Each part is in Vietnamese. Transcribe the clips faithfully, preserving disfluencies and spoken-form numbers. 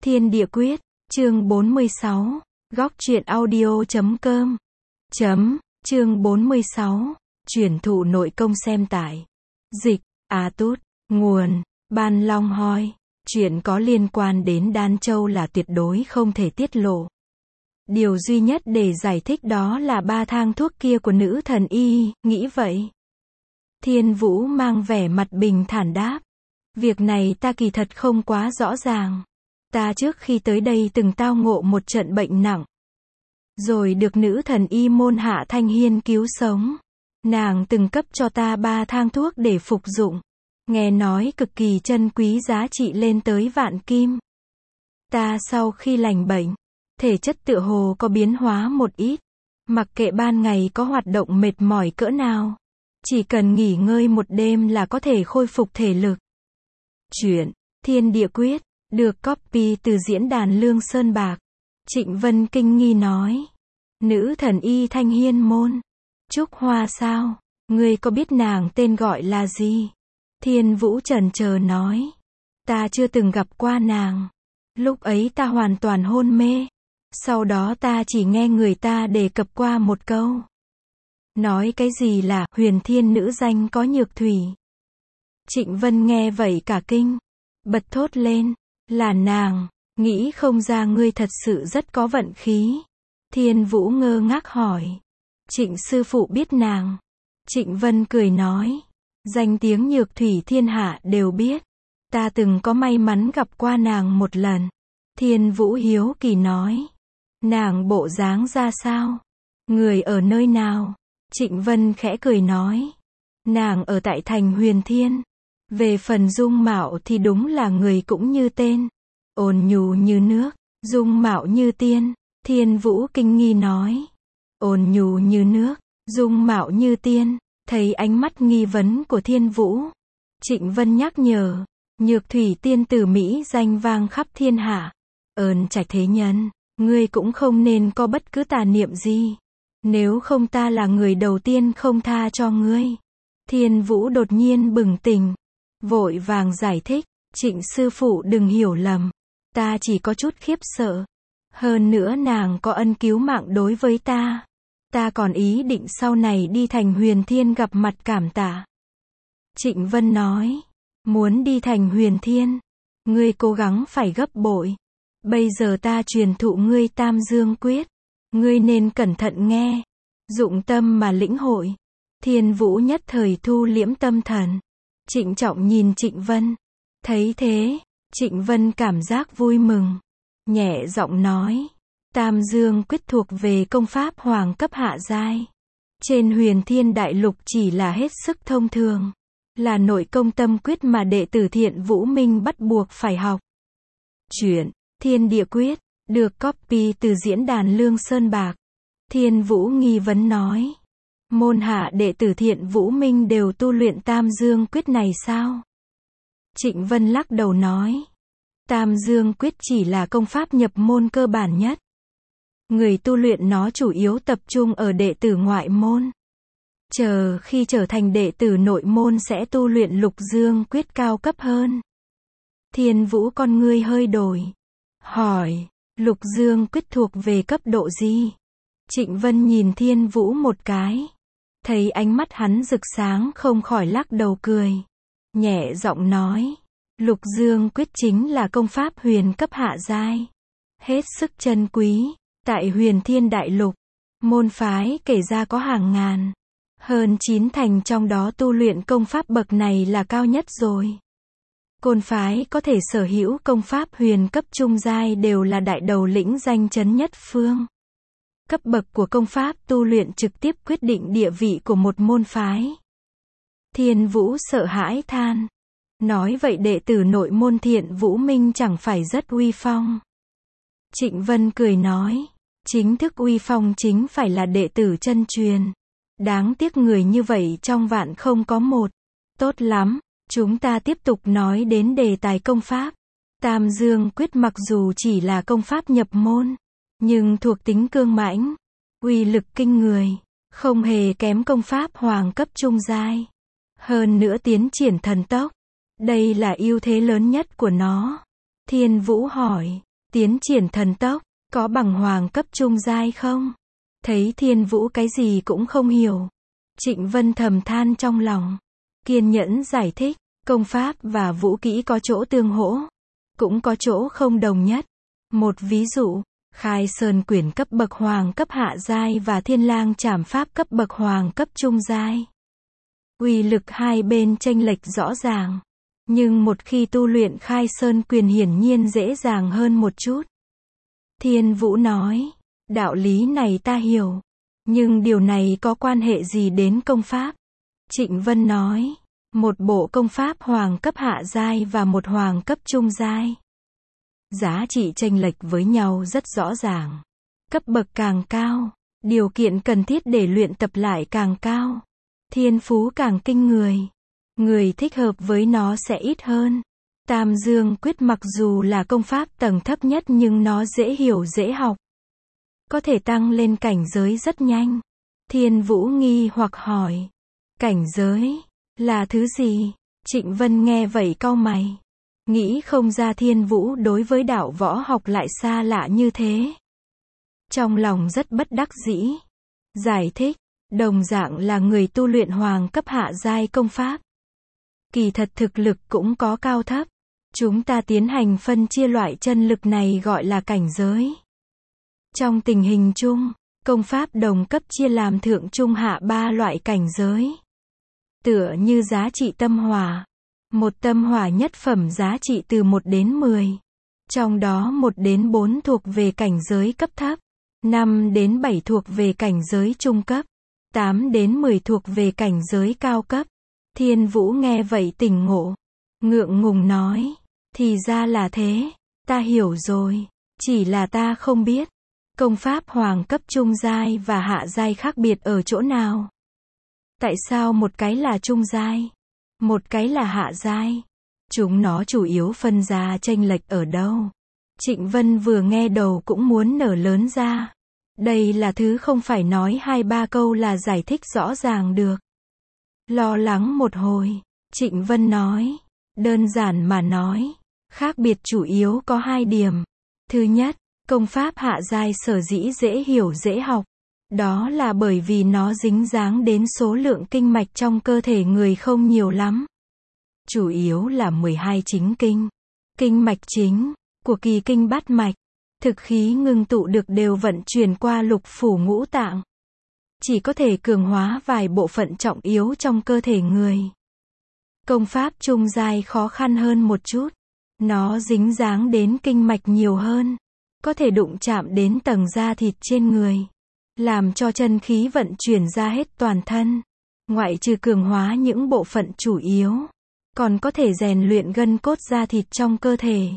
Thiên địa quyết, chương bốn mươi sáu, góc truyện audio chấm com. Chấm, chương bốn mươi sáu, chuyển thụ nội công xem tải. Dịch, A Tút, nguồn, Ban Long Hoi. Chuyện có liên quan đến Đan Châu là tuyệt đối không thể tiết lộ. Điều duy nhất để giải thích đó là ba thang thuốc kia của nữ thần y, nghĩ vậy. Thiên Vũ mang vẻ mặt bình thản đáp. Việc này ta kỳ thật không quá rõ ràng. Ta trước khi tới đây từng tao ngộ một trận bệnh nặng. Rồi được nữ thần y môn Hạ Thanh Hiên cứu sống. Nàng từng cấp cho ta ba thang thuốc để phục dụng. Nghe nói cực kỳ chân quý, giá trị lên tới vạn kim. Ta sau khi lành bệnh, thể chất tựa hồ có biến hóa một ít. Mặc kệ ban ngày có hoạt động mệt mỏi cỡ nào, chỉ cần nghỉ ngơi một đêm là có thể khôi phục thể lực. Chuyện Thiên Địa Quyết được copy từ diễn đàn Lương Sơn Bạc. Trịnh Vân kinh nghi nói. Nữ thần y Thanh Hiên môn. Trúc Hoa sao? Ngươi có biết nàng tên gọi là gì? Thiên Vũ chần chờ nói. Ta chưa từng gặp qua nàng. Lúc ấy ta hoàn toàn hôn mê. Sau đó ta chỉ nghe người ta đề cập qua một câu. Nói cái gì là huyền thiên nữ danh có nhược thủy. Trịnh Vân nghe vậy cả kinh. Bật thốt lên. Là nàng. Nghĩ không ra ngươi thật sự rất có vận khí. Thiên Vũ ngơ ngác hỏi. Trịnh sư phụ biết nàng. Trịnh Vân cười nói. Danh tiếng nhược thủy thiên hạ đều biết. Ta từng có may mắn gặp qua nàng một lần. Thiên Vũ hiếu kỳ nói. Nàng bộ dáng ra sao? Người ở nơi nào? Trịnh Vân khẽ cười nói. Nàng ở tại thành Huyền Thiên. Về phần dung mạo thì đúng là người cũng như tên. Ôn nhu như nước, dung mạo như tiên. Thiên Vũ kinh nghi nói. Ôn nhu như nước, dung mạo như tiên. Thấy ánh mắt nghi vấn của Thiên Vũ, Trịnh Vân nhắc nhở. Nhược thủy tiên tử Mỹ danh vang khắp thiên hạ. Ơn Trạch thế nhân, ngươi cũng không nên có bất cứ tà niệm gì. Nếu không ta là người đầu tiên không tha cho ngươi. Thiên Vũ đột nhiên bừng tỉnh. Vội vàng giải thích. Trịnh sư phụ đừng hiểu lầm. Ta chỉ có chút khiếp sợ. Hơn nữa nàng có ân cứu mạng đối với ta. Ta còn ý định sau này đi thành Huyền Thiên gặp mặt cảm tạ. Trịnh Vân nói. Muốn đi thành Huyền Thiên, ngươi cố gắng phải gấp bội. Bây giờ ta truyền thụ ngươi Tam Dương Quyết. Ngươi nên cẩn thận nghe. Dụng tâm mà lĩnh hội. Thiên Vũ nhất thời thu liễm tâm thần. Trịnh trọng nhìn Trịnh Vân. Thấy thế, Trịnh Vân cảm giác vui mừng. Nhẹ giọng nói. Tam Dương Quyết thuộc về công pháp hoàng cấp hạ giai. Trên Huyền Thiên Đại Lục chỉ là hết sức thông thường. Là nội công tâm quyết mà đệ tử Thiện Vũ Minh bắt buộc phải học. Chuyện Thiên Địa Quyết được copy từ diễn đàn Lương Sơn Bạc. Thiên Vũ nghi vấn nói. Môn hạ đệ tử Thiện Vũ Minh đều tu luyện Tam Dương Quyết này sao? Trịnh Vân lắc đầu nói. Tam Dương Quyết chỉ là công pháp nhập môn cơ bản nhất. Người tu luyện nó chủ yếu tập trung ở đệ tử ngoại môn. Chờ khi trở thành đệ tử nội môn sẽ tu luyện Lục Dương Quyết cao cấp hơn. Thiên Vũ con ngươi hơi đổi. Hỏi, Lục Dương Quyết thuộc về cấp độ gì? Trịnh Vân nhìn Thiên Vũ một cái. Thấy ánh mắt hắn rực sáng không khỏi lắc đầu cười. Nhẹ giọng nói. Lục Dương Quyết chính là công pháp huyền cấp hạ giai. Hết sức chân quý. Tại Huyền Thiên Đại Lục, môn phái kể ra có hàng ngàn. Hơn chín thành trong đó tu luyện công pháp bậc này là cao nhất rồi. Côn phái có thể sở hữu công pháp huyền cấp trung giai đều là đại đầu lĩnh danh chấn nhất phương. Cấp bậc của công pháp tu luyện trực tiếp quyết định địa vị của một môn phái. Thiên Vũ sợ hãi than. Nói vậy đệ tử nội môn Thiện Vũ Minh chẳng phải rất uy phong. Trịnh Vân cười nói. Chính thức uy phong chính phải là đệ tử chân truyền. Đáng tiếc người như vậy trong vạn không có một. Tốt lắm, chúng ta tiếp tục nói đến đề tài công pháp. Tam Dương Quyết mặc dù chỉ là công pháp nhập môn, nhưng thuộc tính cương mãnh, uy lực kinh người, không hề kém công pháp hoàng cấp trung giai. Hơn nữa tiến triển thần tốc. Đây là ưu thế lớn nhất của nó. Thiên Vũ hỏi, Tiến triển thần tốc, có bằng hoàng cấp trung giai không? Thấy Thiên Vũ cái gì cũng không hiểu. Trịnh Vân thầm than trong lòng. Kiên nhẫn giải thích, công pháp và vũ kỹ có chỗ tương hỗ, cũng có chỗ không đồng nhất. Một ví dụ, Khai Sơn Quyển cấp bậc hoàng cấp hạ giai và Thiên Lang Trảm Pháp cấp bậc hoàng cấp trung giai. Uy lực hai bên chênh lệch rõ ràng. Nhưng một khi tu luyện Khai Sơn Quyền hiển nhiên dễ dàng hơn một chút. Thiên Vũ nói, đạo lý này ta hiểu. Nhưng điều này có quan hệ gì đến công pháp? Trịnh Vân nói, một bộ công pháp hoàng cấp hạ giai và một hoàng cấp trung giai. Giá trị chênh lệch với nhau rất rõ ràng. Cấp bậc càng cao, điều kiện cần thiết để luyện tập lại càng cao. Thiên phú càng kinh người. Người thích hợp với nó sẽ ít hơn. Tam Dương Quyết mặc dù là công pháp tầng thấp nhất nhưng nó dễ hiểu dễ học. Có thể tăng lên cảnh giới rất nhanh. Thiên Vũ nghi hoặc hỏi. Cảnh giới là thứ gì? Trịnh Vân nghe vậy cau mày. Nghĩ không ra Thiên Vũ đối với đạo võ học lại xa lạ như thế. Trong lòng rất bất đắc dĩ. Giải thích, đồng dạng là người tu luyện hoàng cấp hạ giai công pháp. Kỳ thật thực lực cũng có cao thấp. Chúng ta tiến hành phân chia loại chân lực này gọi là cảnh giới. Trong tình hình chung, công pháp đồng cấp chia làm thượng trung hạ ba loại cảnh giới. Tựa như giá trị tâm hỏa. Một tâm hỏa nhất phẩm giá trị từ một đến mười. Trong đó một đến bốn thuộc về cảnh giới cấp thấp. năm đến bảy thuộc về cảnh giới trung cấp. tám đến mười thuộc về cảnh giới cao cấp. Thiên Vũ nghe vậy tỉnh ngộ. Ngượng ngùng nói. Thì ra là thế. Ta hiểu rồi. Chỉ là ta không biết. Công pháp hoàng cấp trung giai và hạ giai khác biệt ở chỗ nào? Tại sao một cái là trung giai, một cái là hạ giai? Chúng nó chủ yếu phân ra chênh lệch ở đâu? Trịnh Vân vừa nghe đầu cũng muốn nở lớn ra. Đây là thứ không phải nói hai ba câu là giải thích rõ ràng được. Lo lắng một hồi, Trịnh Vân nói, đơn giản mà nói, khác biệt chủ yếu có hai điểm. Thứ nhất, công pháp hạ giai sở dĩ dễ hiểu dễ học. Đó là bởi vì nó dính dáng đến số lượng kinh mạch trong cơ thể người không nhiều lắm. Chủ yếu là mười hai chính kinh. Kinh mạch chính của kỳ kinh bát mạch, thực khí ngưng tụ được đều vận chuyển qua lục phủ ngũ tạng. Chỉ có thể cường hóa vài bộ phận trọng yếu trong cơ thể người. Công pháp trung giai khó khăn hơn một chút. Nó dính dáng đến kinh mạch nhiều hơn. Có thể đụng chạm đến tầng da thịt trên người. Làm cho chân khí vận chuyển ra hết toàn thân. Ngoại trừ cường hóa những bộ phận chủ yếu. Còn có thể rèn luyện gân cốt da thịt trong cơ thể.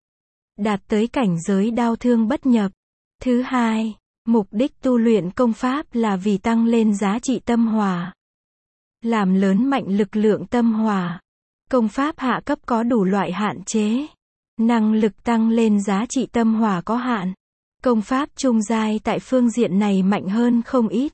Đạt tới cảnh giới đao thương bất nhập. Thứ hai, mục đích tu luyện công pháp là vì tăng lên giá trị tâm hỏa. Làm lớn mạnh lực lượng tâm hỏa. Công pháp hạ cấp có đủ loại hạn chế. Năng lực tăng lên giá trị tâm hỏa có hạn. Công pháp trung giai tại phương diện này mạnh hơn không ít.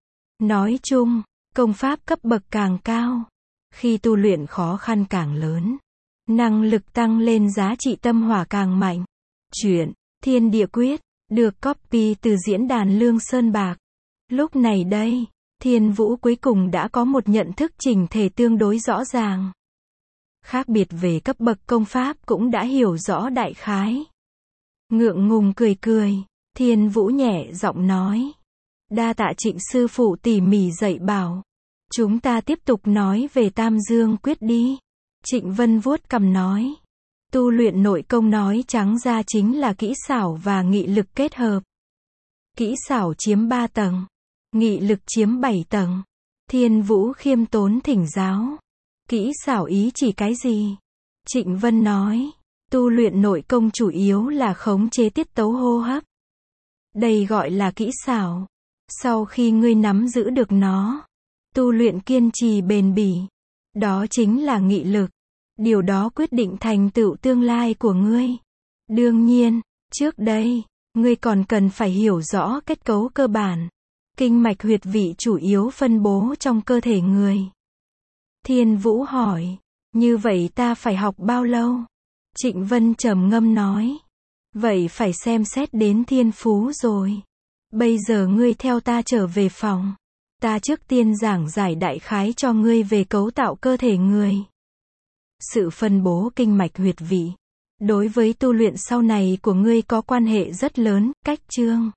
Nói chung, công pháp cấp bậc càng cao, khi tu luyện khó khăn càng lớn. Năng lực tăng lên giá trị tâm hỏa càng mạnh. Chuyện Thiên Địa Quyết được copy từ diễn đàn Lương Sơn Bạc. Lúc này đây, Thiên Vũ cuối cùng đã có một nhận thức chỉnh thể tương đối rõ ràng. Khác biệt về cấp bậc công pháp cũng đã hiểu rõ đại khái. Ngượng ngùng cười cười, Thiên Vũ nhẹ giọng nói. Đa tạ Trịnh sư phụ tỉ mỉ dạy bảo. Chúng ta tiếp tục nói về Tam Dương Quyết đi. Trịnh Vân vuốt cằm nói. Tu luyện nội công nói trắng ra chính là kỹ xảo và nghị lực kết hợp. Kỹ xảo chiếm ba tầng. Nghị lực chiếm bảy tầng. Thiên Vũ khiêm tốn thỉnh giáo. Kỹ xảo ý chỉ cái gì? Trịnh Vân nói. Tu luyện nội công chủ yếu là khống chế tiết tấu hô hấp. Đây gọi là kỹ xảo. Sau khi ngươi nắm giữ được nó, tu luyện kiên trì bền bỉ. Đó chính là nghị lực. Điều đó quyết định thành tựu tương lai của ngươi. Đương nhiên, trước đây, ngươi còn cần phải hiểu rõ kết cấu cơ bản. Kinh mạch huyệt vị chủ yếu phân bố trong cơ thể người. Thiên Vũ hỏi, như vậy ta phải học bao lâu? Trịnh Vân trầm ngâm nói, Vậy phải xem xét đến thiên phú rồi. Bây giờ ngươi theo ta trở về phòng. Ta trước tiên giảng giải đại khái cho ngươi về cấu tạo cơ thể người. Sự phân bố kinh mạch huyệt vị đối với tu luyện sau này của ngươi có quan hệ rất lớn. Cách chương